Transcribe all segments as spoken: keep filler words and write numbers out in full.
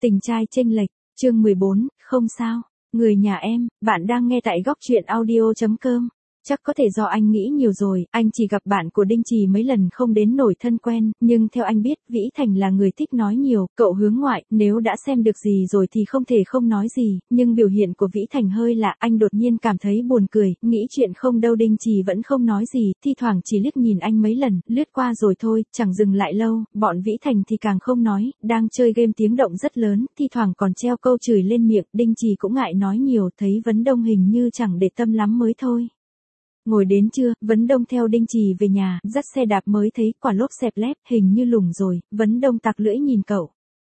Tình trai chênh lệch, chương mười bốn, không sao. Người nhà em, bạn đang nghe tại góc truyện audio.com. Chắc có thể do anh nghĩ nhiều rồi, anh chỉ gặp bạn của Đinh Trì mấy lần không đến nổi thân quen, nhưng theo anh biết, Vĩ Thành là người thích nói nhiều, cậu hướng ngoại, nếu đã xem được gì rồi thì không thể không nói gì, nhưng biểu hiện của Vĩ Thành hơi lạ, anh đột nhiên cảm thấy buồn cười, nghĩ chuyện không đâu. Đinh Trì vẫn không nói gì, thi thoảng chỉ liếc nhìn anh mấy lần, lướt qua rồi thôi, chẳng dừng lại lâu, bọn Vĩ Thành thì càng không nói, đang chơi game tiếng động rất lớn, thi thoảng còn treo câu chửi lên miệng, Đinh Trì cũng ngại nói nhiều, thấy Vấn Đông hình như chẳng để tâm lắm mới thôi. Ngồi đến trưa, Vấn Đông theo Đinh Trì về nhà, dắt xe đạp mới thấy quả lốp xẹp lép, hình như lủng rồi, Vấn Đông tặc lưỡi nhìn cậu.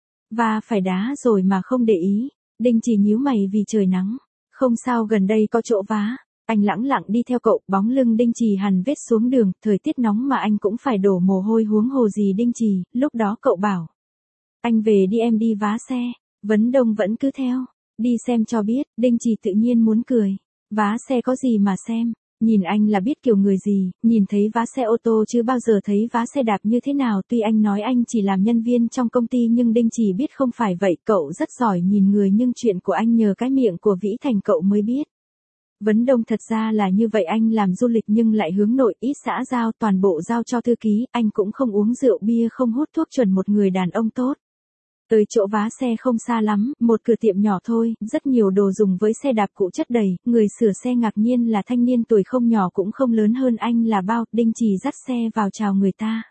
Và phải đá rồi mà không để ý, Đinh Trì nhíu mày vì trời nắng. Không sao, gần đây có chỗ vá. Anh lẳng lặng đi theo cậu, bóng lưng Đinh Trì hằn vết xuống đường, thời tiết nóng mà anh cũng phải đổ mồ hôi huống hồ gì Đinh Trì, lúc đó cậu bảo. Anh về đi, em đi vá xe. Vấn Đông vẫn cứ theo, đi xem cho biết, Đinh Trì tự nhiên muốn cười. Vá xe có gì mà xem. Nhìn anh là biết kiểu người gì, nhìn thấy vá xe ô tô chứ bao giờ thấy vá xe đạp như thế nào. Tuy anh nói anh chỉ làm nhân viên trong công ty nhưng Đinh Trì biết không phải vậy, cậu rất giỏi nhìn người nhưng chuyện của anh nhờ cái miệng của Vĩ Thành cậu mới biết. Vấn Đông thật ra là như vậy, anh làm du lịch nhưng lại hướng nội, ít xã giao, toàn bộ giao cho thư ký, anh cũng không uống rượu bia, không hút thuốc, chuẩn một người đàn ông tốt. Tới chỗ vá xe không xa lắm, một cửa tiệm nhỏ thôi, rất nhiều đồ dùng với xe đạp cũ chất đầy, người sửa xe ngạc nhiên là thanh niên tuổi không nhỏ cũng không lớn hơn anh là bao. Đinh Trì dắt xe vào chào người ta.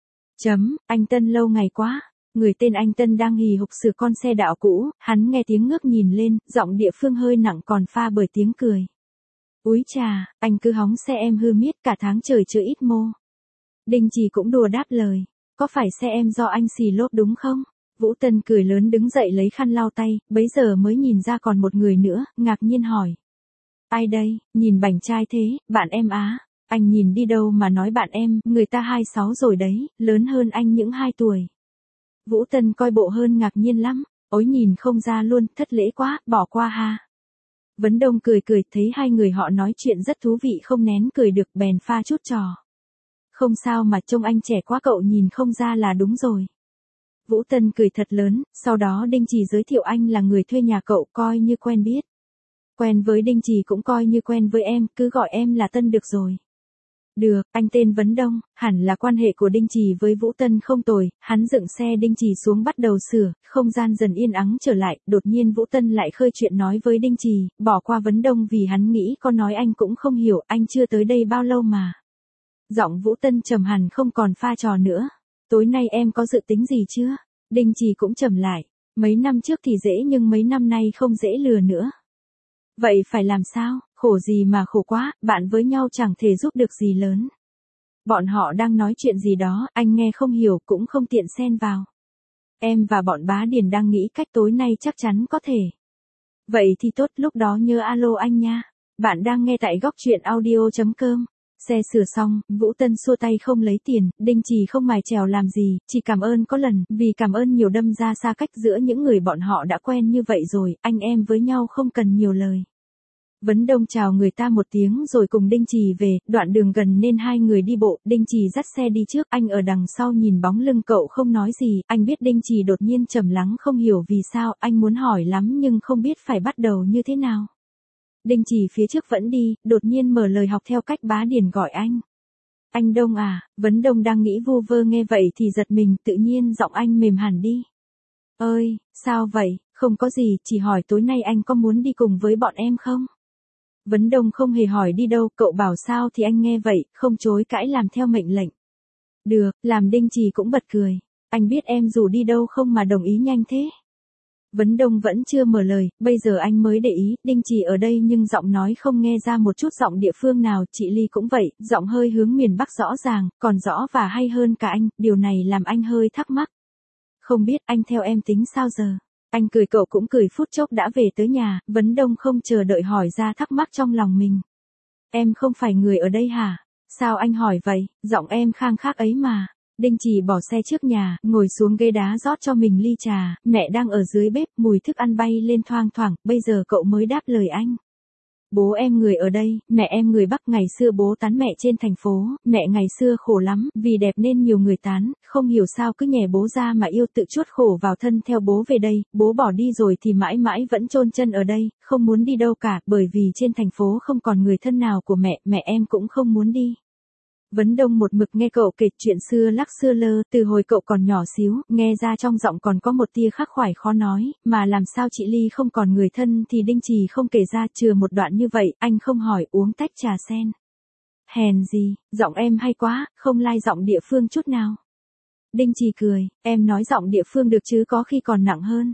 Chấm, anh Tân lâu ngày quá. Người tên anh Tân đang hì hục sửa con xe đạp cũ, hắn nghe tiếng ngước nhìn lên, giọng địa phương hơi nặng còn pha bởi tiếng cười. Úi chà, anh cứ hóng xe em hư miết cả tháng trời chưa ít mô. Đinh Trì cũng đùa đáp lời, có phải xe em do anh xì lốp đúng không? Vũ Tân cười lớn đứng dậy lấy khăn lau tay, bấy giờ mới nhìn ra còn một người nữa, ngạc nhiên hỏi. Ai đây, nhìn bảnh trai thế, bạn em á. Anh nhìn đi đâu mà nói bạn em, người ta hai mươi sáu rồi đấy, lớn hơn anh những hai tuổi. Vũ Tân coi bộ hơn ngạc nhiên lắm, ối nhìn không ra luôn, thất lễ quá, bỏ qua ha. Vấn Đông cười cười, thấy hai người họ nói chuyện rất thú vị không nén cười được, bèn pha chút trò. Không sao mà trông anh trẻ quá, cậu nhìn không ra là đúng rồi. Vũ Tân cười thật lớn, sau đó Đinh Trì giới thiệu anh là người thuê nhà cậu, coi như quen biết. Quen với Đinh Trì cũng coi như quen với em, cứ gọi em là Tân được rồi. Được, anh tên Vấn Đông, hẳn là quan hệ của Đinh Trì với Vũ Tân không tồi, hắn dựng xe Đinh Trì xuống bắt đầu sửa, không gian dần yên ắng trở lại, đột nhiên Vũ Tân lại khơi chuyện nói với Đinh Trì, bỏ qua Vấn Đông vì hắn nghĩ có nói anh cũng không hiểu, anh chưa tới đây bao lâu mà. Giọng Vũ Tân trầm hẳn không còn pha trò nữa. Tối nay em có dự tính gì chưa? Đinh Trì cũng trầm lại. Mấy năm trước thì dễ nhưng mấy năm nay không dễ lừa nữa. Vậy phải làm sao? Khổ gì mà khổ quá, bạn với nhau chẳng thể giúp được gì lớn. Bọn họ đang nói chuyện gì đó, anh nghe không hiểu cũng không tiện xen vào. Em và bọn Bá Điền đang nghĩ cách tối nay chắc chắn có thể. Vậy thì tốt, lúc đó nhớ alo anh nha. Bạn đang nghe tại góc truyện audio.com. Xe sửa xong, Vũ Tân xua tay không lấy tiền, Đinh Trì không mài chèo làm gì, chỉ cảm ơn có lần, vì cảm ơn nhiều đâm ra xa cách giữa những người bọn họ đã quen như vậy rồi, anh em với nhau không cần nhiều lời. Vấn Đông chào người ta một tiếng rồi cùng Đinh Trì về, đoạn đường gần nên hai người đi bộ, Đinh Trì dắt xe đi trước, anh ở đằng sau nhìn bóng lưng cậu không nói gì, anh biết Đinh Trì đột nhiên trầm lắng không hiểu vì sao, anh muốn hỏi lắm nhưng không biết phải bắt đầu như thế nào. Đinh Trì phía trước vẫn đi, đột nhiên mở lời học theo cách Bá Điền gọi anh. Anh Đông à, Vấn Đông đang nghĩ vu vơ nghe vậy thì giật mình, tự nhiên giọng anh mềm hẳn đi. Ơi, sao vậy, không có gì, chỉ hỏi tối nay anh có muốn đi cùng với bọn em không? Vấn Đông không hề hỏi đi đâu, cậu bảo sao thì anh nghe vậy, không chối cãi làm theo mệnh lệnh. Được, làm Đinh Trì cũng bật cười. Anh biết em rủ đi đâu không mà đồng ý nhanh thế? Vấn Đông vẫn chưa mở lời, bây giờ anh mới để ý, Đinh Trì ở đây nhưng giọng nói không nghe ra một chút giọng địa phương nào, chị Ly cũng vậy, giọng hơi hướng miền Bắc rõ ràng, còn rõ và hay hơn cả anh, điều này làm anh hơi thắc mắc. Không biết anh theo em tính sao giờ? Anh cười, cậu cũng cười, phút chốc đã về tới nhà, Vấn Đông không chờ đợi hỏi ra thắc mắc trong lòng mình. Em không phải người ở đây hả? Sao anh hỏi vậy, giọng em khang khác ấy mà. Đinh Trì bỏ xe trước nhà, ngồi xuống ghế đá rót cho mình ly trà, mẹ đang ở dưới bếp, mùi thức ăn bay lên thoang thoảng, bây giờ cậu mới đáp lời anh. bố em người ở đây, mẹ em người Bắc, ngày xưa bố tán mẹ trên thành phố, mẹ ngày xưa khổ lắm, vì đẹp nên nhiều người tán, không hiểu sao cứ nhè bố ra mà yêu tự chuốt khổ vào thân theo bố về đây, bố bỏ đi rồi thì mãi mãi vẫn chôn chân ở đây, không muốn đi đâu cả, bởi vì trên thành phố không còn người thân nào của mẹ, mẹ em cũng không muốn đi. Vấn Đông một mực nghe cậu kể chuyện xưa lắc xưa lơ, từ hồi cậu còn nhỏ xíu, nghe ra trong giọng còn có một tia khắc khoải khó nói, mà làm sao chị Ly không còn người thân thì Đinh Trì không kể ra, chừa một đoạn như vậy, anh không hỏi, uống tách trà sen. Hèn gì, giọng em hay quá, không lai giọng địa phương chút nào. Đinh Trì cười, em nói giọng địa phương được chứ có khi còn nặng hơn.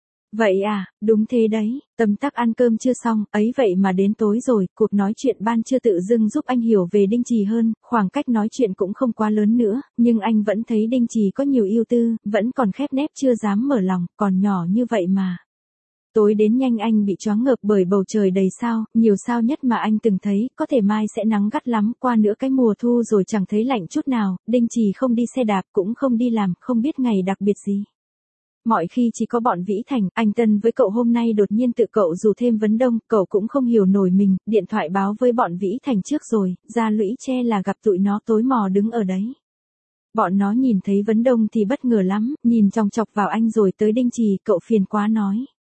Vậy à, đúng thế đấy, tầm tắc ăn cơm chưa xong, ấy vậy mà đến tối rồi, cuộc nói chuyện ban trưa tự dưng giúp anh hiểu về Đinh Trì hơn, khoảng cách nói chuyện cũng không quá lớn nữa, nhưng anh vẫn thấy Đinh Trì có nhiều ưu tư, vẫn còn khép nép chưa dám mở lòng, còn nhỏ như vậy mà. Tối đến nhanh anh bị choáng ngợp bởi bầu trời đầy sao, nhiều sao nhất mà anh từng thấy, có thể mai sẽ nắng gắt lắm, qua nữa cái mùa thu rồi chẳng thấy lạnh chút nào, Đinh Trì không đi xe đạp cũng không đi làm, không biết ngày đặc biệt gì. Mọi khi chỉ có bọn Vĩ Thành, anh Tân với cậu hôm nay đột nhiên tự cậu rủ thêm Vấn Đông, cậu cũng không hiểu nổi mình, điện thoại báo với bọn Vĩ Thành trước rồi, ra Lũy Tre là gặp tụi nó tối mò đứng ở đấy. Bọn nó nhìn thấy Vấn Đông thì bất ngờ lắm, nhìn chòng chọc vào anh rồi tới Đinh Trì, cậu phiền quá nói.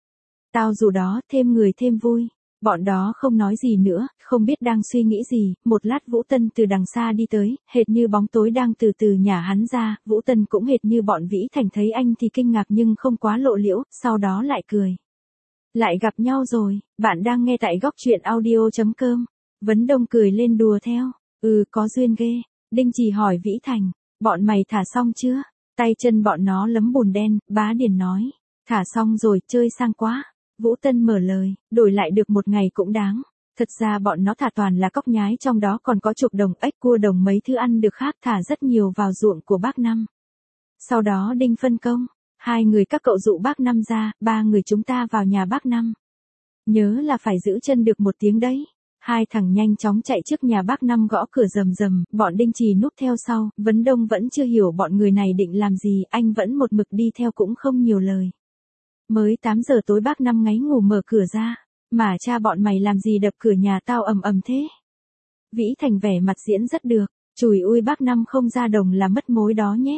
Tao dù đó, thêm người thêm vui. Bọn đó không nói gì nữa, không biết đang suy nghĩ gì, một lát Vũ Tân từ đằng xa đi tới, hệt như bóng tối đang từ từ nhả hắn ra, Vũ Tân cũng hệt như bọn Vĩ Thành thấy anh thì kinh ngạc nhưng không quá lộ liễu, sau đó lại cười. Lại gặp nhau rồi, bạn đang nghe tại góc truyện audio chấm com. Vấn Đông cười lên đùa theo, ừ có duyên ghê. Đinh Trì hỏi Vĩ Thành, bọn mày thả xong chưa? Tay chân bọn nó lấm bùn đen, Bá Điền nói, thả xong rồi, chơi sang quá. Vũ Tân mở lời, đổi lại được một ngày cũng đáng. Thật ra bọn nó thả toàn là cóc nhái, trong đó còn có chuột đồng, ếch, cua đồng, mấy thứ ăn được khác, thả rất nhiều vào ruộng của bác Năm. Sau đó Đinh phân công, hai người các cậu dụ bác Năm ra, ba người chúng ta vào nhà bác Năm. Nhớ là phải giữ chân được một tiếng đấy. Hai thằng nhanh chóng chạy trước nhà bác Năm gõ cửa rầm rầm, bọn Đinh Trì núp theo sau, Vấn Đông vẫn chưa hiểu bọn người này định làm gì, anh vẫn một mực đi theo cũng không nhiều lời. Mới tám giờ tối bác Năm ngáy ngủ mở cửa ra, mà cha bọn mày làm gì đập cửa nhà tao ầm ầm thế? Vĩ Thành vẻ mặt diễn rất được, chùi ui bác Năm không ra đồng là mất mối đó nhé.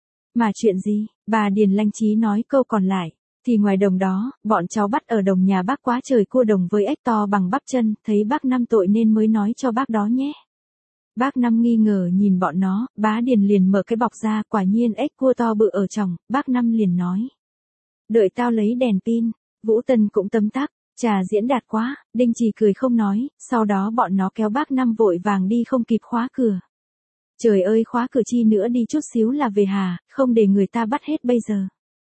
Mà chuyện gì? Bà Điền Lanh Trí nói câu còn lại, thì ngoài đồng đó, bọn cháu bắt ở đồng nhà bác quá trời cua đồng với ếch to bằng bắp chân, thấy bác Năm tội nên mới nói cho bác đó nhé. Bác Năm nghi ngờ nhìn bọn nó, Bá Điền liền mở cái bọc ra, quả nhiên ếch cua to bự ở trong, bác Năm liền nói. Đợi tao lấy đèn pin. Vũ Tân cũng tấm tắc, trà diễn đạt quá, Đinh Trì cười không nói, sau đó bọn nó kéo bác Năm vội vàng đi không kịp khóa cửa. Trời ơi khóa cửa chi nữa đi chút xíu là về hà, không để người ta bắt hết bây giờ.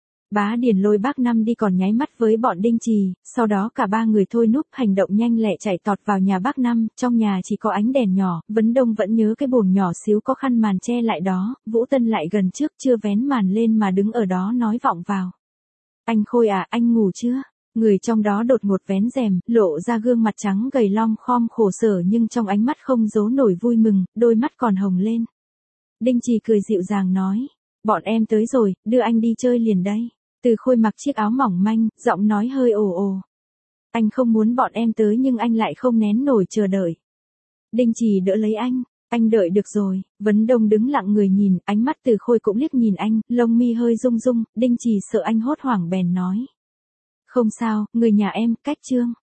Bá Điền lôi bác Năm đi còn nháy mắt với bọn Đinh Trì, sau đó cả ba người thôi núp hành động nhanh lẹ chạy tọt vào nhà bác Năm, trong nhà chỉ có ánh đèn nhỏ, Vấn Đông vẫn nhớ cái buồng nhỏ xíu có khăn màn che lại đó, Vũ Tân lại gần trước chưa vén màn lên mà đứng ở đó nói vọng vào. Anh Khôi à, anh ngủ chưa? Người trong đó đột ngột vén rèm, lộ ra gương mặt trắng gầy lom khom khổ sở nhưng trong ánh mắt không giấu nổi vui mừng, đôi mắt còn hồng lên. Đinh Trì cười dịu dàng nói, bọn em tới rồi, đưa anh đi chơi liền đây. Từ Khôi mặc chiếc áo mỏng manh, giọng nói hơi ồ ồ. Anh không muốn bọn em tới nhưng anh lại không nén nổi chờ đợi. Đinh Trì đỡ lấy anh. Anh đợi được rồi. Vấn Đông đứng lặng người nhìn, ánh mắt Từ Khôi cũng liếc nhìn anh, lông mi hơi rung rung, Đinh Trì sợ anh hốt hoảng bèn nói. Không sao, người nhà em, cách Trương.